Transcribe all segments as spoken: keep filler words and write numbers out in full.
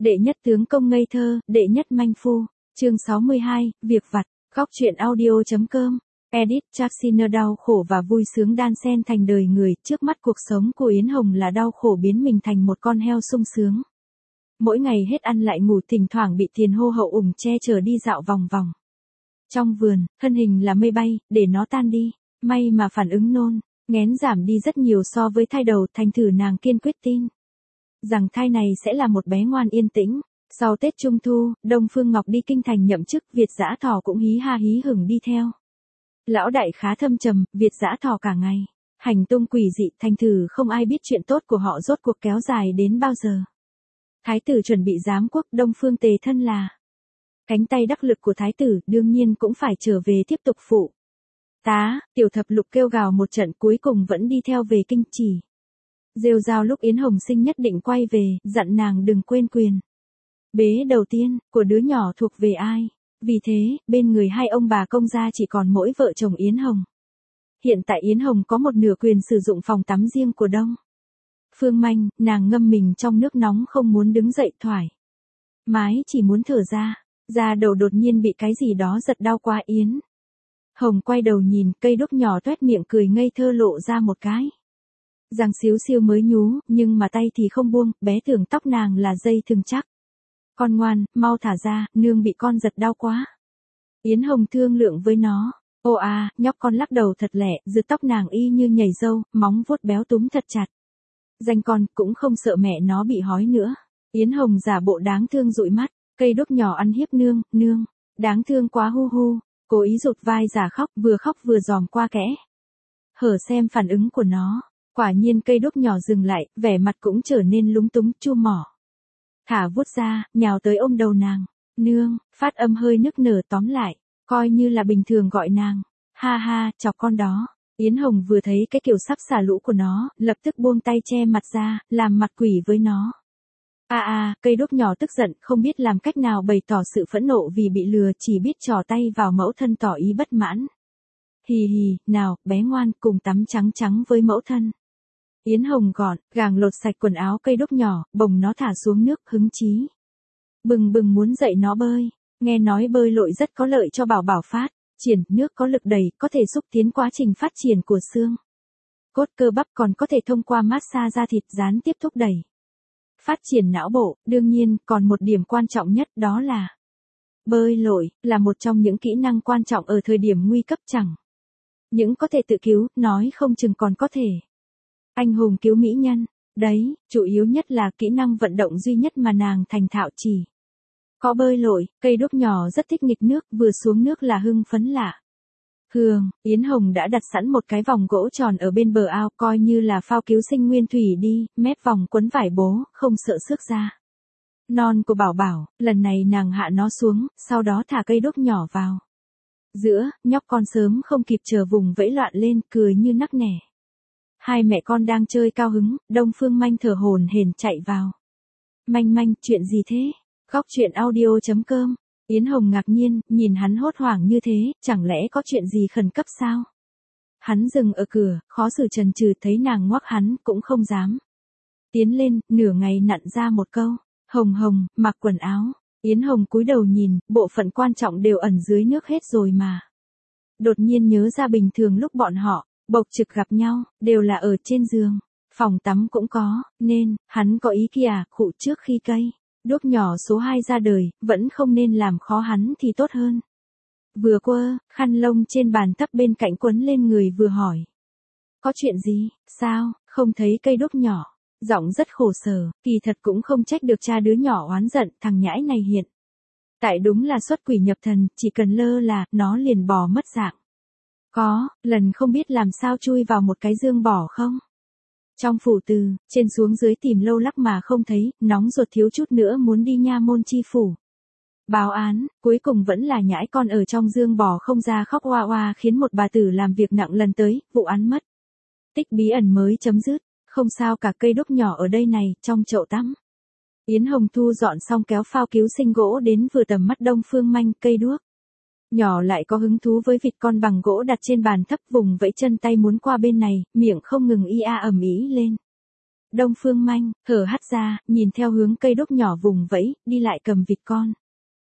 Đệ nhất tướng công ngây thơ, đệ nhất manh phu. Chương sáu mươi hai, việc vặt. Góc truyện audio.com. Edit Jackson đau khổ và vui sướng đan xen thành đời người, trước mắt cuộc sống của Yến Hồng là đau khổ biến mình thành một con heo sung sướng. Mỗi ngày hết ăn lại ngủ, thỉnh thoảng bị tiền hô hậu ủng che chở đi dạo vòng vòng. Trong vườn, thân hình là mây bay, để nó tan đi. May mà phản ứng nôn, nghén giảm đi rất nhiều so với thai đầu, thành thử nàng kiên quyết tin rằng thai này sẽ là một bé ngoan yên tĩnh. Sau Tết Trung Thu, Đông Phương Ngọc đi kinh thành nhậm chức, Việt Dã Thỏ cũng hí ha hí hửng đi theo. Lão đại khá thâm trầm, Việt Dã Thỏ cả ngày hành tung quỷ dị, thành thử không ai biết chuyện tốt của họ rốt cuộc kéo dài đến bao giờ. Thái tử chuẩn bị giám quốc, Đông Phương Tề thân là cánh tay đắc lực của thái tử, đương nhiên cũng phải trở về tiếp tục phụ tá. Tiểu thập lục kêu gào một trận, cuối cùng vẫn đi theo về kinh chỉ. Rêu rao lúc Yến Hồng sinh nhất định quay về, dặn nàng đừng quên quyền bế đầu tiên của đứa nhỏ thuộc về ai. Vì thế, bên người hai ông bà công gia chỉ còn mỗi vợ chồng Yến Hồng. Hiện tại Yến Hồng có một nửa quyền sử dụng phòng tắm riêng của Đông Phương Manh, nàng ngâm mình trong nước nóng không muốn đứng dậy thoải mái, chỉ muốn thở ra. Da đầu đột nhiên bị cái gì đó giật đau quá. Yến Hồng quay đầu nhìn, cây đúc nhỏ toét miệng cười ngây thơ lộ ra một cái răng xíu xiu mới nhú, nhưng mà tay thì không buông, bé tưởng tóc nàng là dây thừng chắc. Con ngoan, mau thả ra, nương bị con giật đau quá. Yến Hồng thương lượng với nó. Ô à, nhóc con lắc đầu thật lẹ, rực tóc nàng y như nhảy dâu, móng vuốt béo túm thật chặt. Danh con, cũng không sợ mẹ nó bị hói nữa. Yến Hồng giả bộ đáng thương dụi mắt, cây đúc nhỏ ăn hiếp nương, nương, đáng thương quá hu hu, cố ý rụt vai giả khóc, vừa khóc vừa giòm qua kẽ hở xem phản ứng của nó. Quả nhiên cây đúc nhỏ dừng lại, vẻ mặt cũng trở nên lúng túng, chu mỏ thả vuốt ra, nhào tới ôm đầu nàng. Nương, phát âm hơi nức nở, tóm lại coi như là bình thường gọi nàng. Ha ha, chọc con đó. Yến Hồng vừa thấy cái kiểu sắp xả lũ của nó, lập tức buông tay che mặt ra, làm mặt quỷ với nó. A à, a, à, cây đúc nhỏ tức giận, không biết làm cách nào bày tỏ sự phẫn nộ vì bị lừa, chỉ biết trò tay vào mẫu thân tỏ ý bất mãn. Hì hì, nào, bé ngoan, cùng tắm trắng trắng với mẫu thân. Yến Hồng gọn gàng lột sạch quần áo cây đúc nhỏ, bồng nó thả xuống nước, hứng chí bừng bừng muốn dạy nó bơi. Nghe nói bơi lội rất có lợi cho bảo bảo phát triển, nước có lực đẩy, có thể xúc tiến quá trình phát triển của xương cốt cơ bắp, còn có thể thông qua massage da thịt gián tiếp thúc đẩy phát triển não bộ. Đương nhiên, còn một điểm quan trọng nhất, đó là bơi lội là một trong những kỹ năng quan trọng ở thời điểm nguy cấp, chẳng những có thể tự cứu, nói không chừng còn có thể anh hùng cứu mỹ nhân. Đấy, chủ yếu nhất là kỹ năng vận động duy nhất mà nàng thành thạo chỉ có bơi lội. Cây đúc nhỏ rất thích nghịch nước, vừa xuống nước là hưng phấn lạ thường. Yến Hồng đã đặt sẵn một cái vòng gỗ tròn ở bên bờ ao, coi như là phao cứu sinh nguyên thủy đi, mép vòng quấn vải bố, không sợ xước da non của bảo bảo. Lần này nàng hạ nó xuống, sau đó thả cây đúc nhỏ vào giữa, nhóc con sớm không kịp chờ vùng vẫy loạn lên, cười như nắc nẻ. Hai mẹ con đang chơi cao hứng, Đông Phương Manh thở hổn hển chạy vào. Manh manh, chuyện gì thế? Góc truyện audio.com. Yến Hồng ngạc nhiên, nhìn hắn hốt hoảng như thế, chẳng lẽ có chuyện gì khẩn cấp sao? Hắn dừng ở cửa, khó xử chần chừ, thấy nàng ngoắc hắn, cũng không dám tiến lên, nửa ngày nặn ra một câu. Hồng Hồng, mặc quần áo. Yến Hồng cúi đầu nhìn, bộ phận quan trọng đều ẩn dưới nước hết rồi mà. Đột nhiên nhớ ra bình thường lúc bọn họ bộc trực gặp nhau, đều là ở trên giường, phòng tắm cũng có, nên, hắn có ý kìa, khụ trước khi cây đúc nhỏ số hai ra đời, vẫn không nên làm khó hắn thì tốt hơn. Vừa quơ, khăn lông trên bàn thấp bên cạnh quấn lên người vừa hỏi. Có chuyện gì, sao, không thấy cây đúc nhỏ, giọng rất khổ sở, kỳ thật cũng không trách được cha đứa nhỏ oán giận, thằng nhãi này hiện tại đúng là xuất quỷ nhập thần, chỉ cần lơ là, nó liền bò mất dạng. Có, lần không biết làm sao chui vào một cái dương bỏ không? Trong phủ từ, trên xuống dưới tìm lâu lắc mà không thấy, nóng ruột thiếu chút nữa muốn đi nha môn chi phủ báo án, cuối cùng vẫn là nhãi con ở trong dương bò không ra khóc oa oa, khiến một bà tử làm việc nặng lần tới, vụ án mất tích bí ẩn mới chấm dứt. Không sao cả, cây đúc nhỏ ở đây này, trong chậu tắm. Yến Hồng thu dọn xong kéo phao cứu sinh gỗ đến vừa tầm mắt Đông Phương Manh. Cây đuốc nhỏ lại có hứng thú với vịt con bằng gỗ đặt trên bàn thấp, vùng vẫy chân tay muốn qua bên này, miệng không ngừng ia ầm ĩ lên. Đông Phương Manh, thở hắt ra, nhìn theo hướng cây đúc nhỏ vùng vẫy, đi lại cầm vịt con.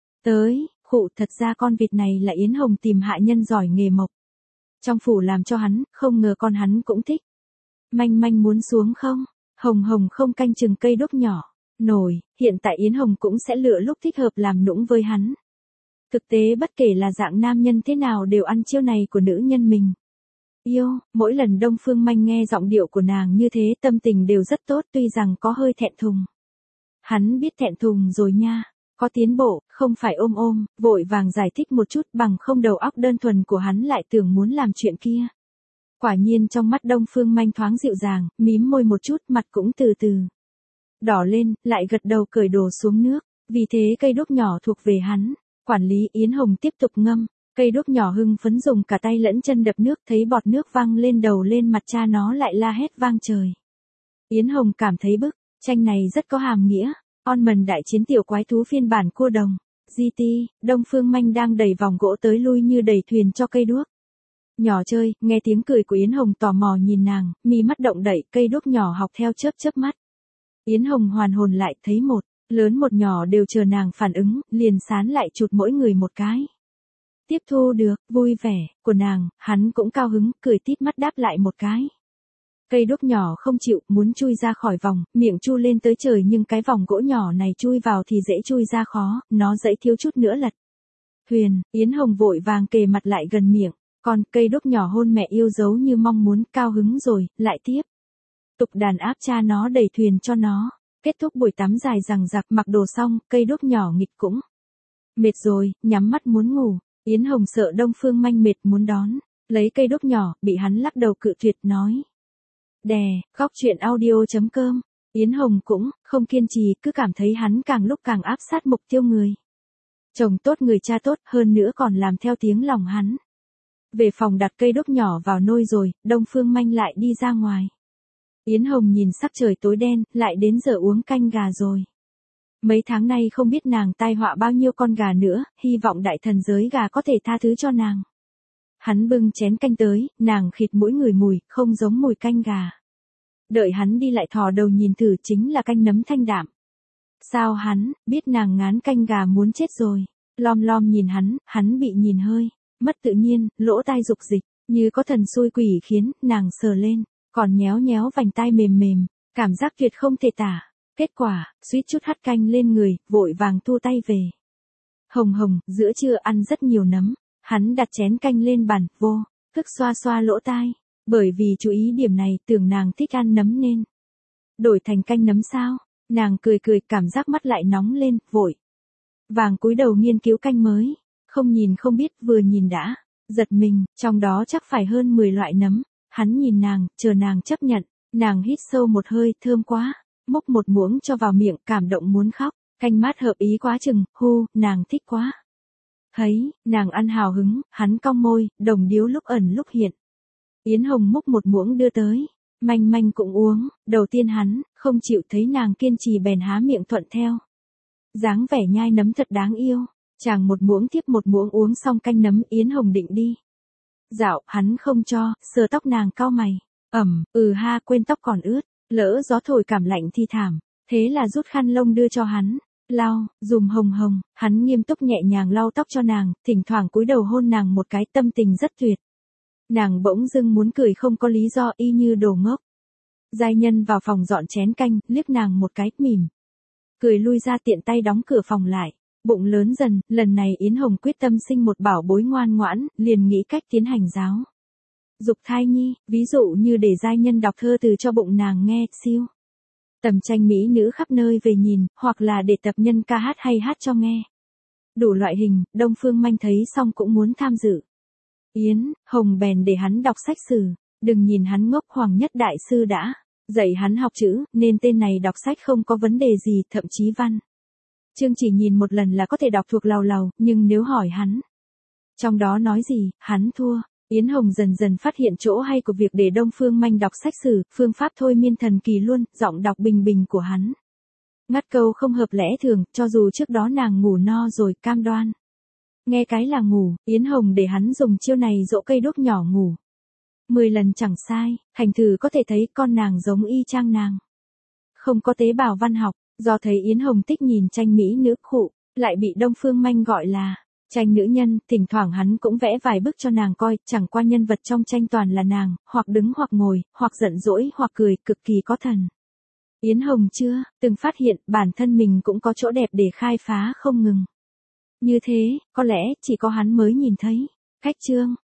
Tới, khụ thật ra con vịt này là Yến Hồng tìm hạ nhân giỏi nghề mộc. Trong phủ làm cho hắn, không ngờ con hắn cũng thích. Manh Manh muốn xuống không? Hồng Hồng không canh chừng cây đúc nhỏ. Nổi, hiện tại Yến Hồng cũng sẽ lựa lúc thích hợp làm nũng với hắn. Thực tế bất kể là dạng nam nhân thế nào đều ăn chiêu này của nữ nhân mình. Yêu, mỗi lần Đông Phương Manh nghe giọng điệu của nàng như thế tâm tình đều rất tốt tuy rằng có hơi thẹn thùng. Hắn biết thẹn thùng rồi nha, có tiến bộ, không phải ôm ôm, vội vàng giải thích một chút bằng không đầu óc đơn thuần của hắn lại tưởng muốn làm chuyện kia. Quả nhiên trong mắt Đông Phương Manh thoáng dịu dàng, mím môi một chút mặt cũng từ từ đỏ lên, lại gật đầu cởi đồ xuống nước, vì thế cây đúc nhỏ thuộc về hắn. Quản lý Yến Hồng tiếp tục ngâm, cây đúc nhỏ hưng phấn dùng cả tay lẫn chân đập nước thấy bọt nước văng lên đầu lên mặt cha nó lại la hét vang trời. Yến Hồng cảm thấy bức, tranh này rất có hàm nghĩa, on mần đại chiến tiểu quái thú phiên bản cua đồng. giê tê, Đông Phương Manh đang đẩy vòng gỗ tới lui như đẩy thuyền cho cây đuốc. Nhỏ chơi, nghe tiếng cười của Yến Hồng tò mò nhìn nàng, mi mắt động đậy cây đuốc nhỏ học theo chớp chớp mắt. Yến Hồng hoàn hồn lại thấy một, lớn một nhỏ đều chờ nàng phản ứng, liền sán lại chụt mỗi người một cái. Tiếp thu được, vui vẻ, của nàng, hắn cũng cao hứng, cười tít mắt đáp lại một cái. Cây đúc nhỏ không chịu, muốn chui ra khỏi vòng, miệng chu lên tới trời nhưng cái vòng gỗ nhỏ này chui vào thì dễ chui ra khó, nó dãy thiếu chút nữa lật. Huyền, Yến Hồng vội vàng kề mặt lại gần miệng, còn cây đúc nhỏ hôn mẹ yêu dấu như mong muốn, cao hứng rồi, lại tiếp. Tục đàn áp cha nó đẩy thuyền cho nó. Kết thúc buổi tắm dài rằng giặc mặc đồ xong, cây đúc nhỏ nghịch cũng mệt rồi, nhắm mắt muốn ngủ. Yến Hồng sợ Đông Phương Manh mệt muốn đón, lấy cây đúc nhỏ, bị hắn lắc đầu cự tuyệt nói. Đè, khóc chuyện audio chấm com. Yến Hồng cũng không kiên trì, cứ cảm thấy hắn càng lúc càng áp sát mục tiêu người. Chồng tốt người cha tốt, hơn nữa còn làm theo tiếng lòng hắn. Về phòng đặt cây đúc nhỏ vào nôi rồi, Đông Phương Manh lại đi ra ngoài. Yến Hồng nhìn sắc trời tối đen, lại đến giờ uống canh gà rồi. Mấy tháng nay không biết nàng tai họa bao nhiêu con gà nữa, hy vọng đại thần giới gà có thể tha thứ cho nàng. Hắn bưng chén canh tới, nàng khịt mũi ngửi mùi, không giống mùi canh gà. Đợi hắn đi lại thò đầu nhìn thử chính là canh nấm thanh đạm. Sao hắn, biết nàng ngán canh gà muốn chết rồi. Lom lom nhìn hắn, hắn bị nhìn hơi, mất tự nhiên, lỗ tai rục dịch, như có thần xui quỷ khiến, nàng sờ lên. Còn nhéo nhéo vành tai mềm mềm, cảm giác tuyệt không thể tả. Kết quả, suýt chút hắt canh lên người, vội vàng thu tay về. Hồng Hồng, giữa trưa ăn rất nhiều nấm. Hắn đặt chén canh lên bàn, vô, thức xoa xoa lỗ tai. Bởi vì chú ý điểm này, tưởng nàng thích ăn nấm nên đổi thành canh nấm sao. Nàng cười cười, cảm giác mắt lại nóng lên, vội vàng cúi đầu nghiên cứu canh mới. Không nhìn không biết, vừa nhìn đã giật mình, trong đó chắc phải hơn mười loại nấm. Hắn nhìn nàng, chờ nàng chấp nhận, nàng hít sâu một hơi, thơm quá, múc một muỗng cho vào miệng, cảm động muốn khóc, canh mát hợp ý quá chừng, hu, nàng thích quá. Thấy, nàng ăn hào hứng, hắn cong môi, đồng điếu lúc ẩn lúc hiện. Yến Hồng múc một muỗng đưa tới, Manh Manh cũng uống, đầu tiên hắn, không chịu thấy nàng kiên trì bèn há miệng thuận theo. Dáng vẻ nhai nấm thật đáng yêu, chàng một muỗng tiếp một muỗng uống xong canh nấm Yến Hồng định đi. Dạo, hắn không cho, sờ tóc nàng cau mày. Ẩm, ừ ha quên tóc còn ướt, lỡ gió thổi cảm lạnh thì thảm. Thế là rút khăn lông đưa cho hắn. Lau, dùm Hồng Hồng, hắn nghiêm túc nhẹ nhàng lau tóc cho nàng, thỉnh thoảng cúi đầu hôn nàng một cái tâm tình rất tuyệt. Nàng bỗng dưng muốn cười không có lý do y như đồ ngốc. Giai nhân vào phòng dọn chén canh, liếc nàng một cái, mỉm. Cười lui ra tiện tay đóng cửa phòng lại. Bụng lớn dần, lần này Yến Hồng quyết tâm sinh một bảo bối ngoan ngoãn, liền nghĩ cách tiến hành giáo dục thai nhi, ví dụ như để giai nhân đọc thơ từ cho bụng nàng nghe, siêu. Tầm tranh mỹ nữ khắp nơi về nhìn, hoặc là để tập nhân ca hát hay hát cho nghe. Đủ loại hình, Đông Phương Manh thấy xong cũng muốn tham dự. Yến Hồng bèn để hắn đọc sách sử, đừng nhìn hắn ngốc, Hoàng Nhất Đại Sư đã dạy hắn học chữ, nên tên này đọc sách không có vấn đề gì, thậm chí văn chương chỉ nhìn một lần là có thể đọc thuộc lầu lầu, nhưng nếu hỏi hắn trong đó nói gì, hắn thua. Yến Hồng dần dần phát hiện chỗ hay của việc để Đông Phương Manh đọc sách sử, phương pháp thôi miên thần kỳ luôn, giọng đọc bình bình của hắn ngắt câu không hợp lẽ thường, cho dù trước đó nàng ngủ no rồi, cam đoan nghe cái là ngủ. Yến Hồng để hắn dùng chiêu này dỗ cây đuốc nhỏ ngủ mười lần chẳng sai, hành thử có thể thấy con nàng giống y chang nàng. không có tế bào văn học, do thấy Yến Hồng Tích nhìn tranh mỹ nữ khụ, lại bị Đông Phương Manh gọi là tranh nữ nhân, thỉnh thoảng hắn cũng vẽ vài bức cho nàng coi, chẳng qua nhân vật trong tranh toàn là nàng, hoặc đứng hoặc ngồi, hoặc giận dỗi hoặc cười, cực kỳ có thần. Yến Hồng chưa từng phát hiện bản thân mình cũng có chỗ đẹp để khai phá không ngừng. Như thế, có lẽ chỉ có hắn mới nhìn thấy. Khách trương,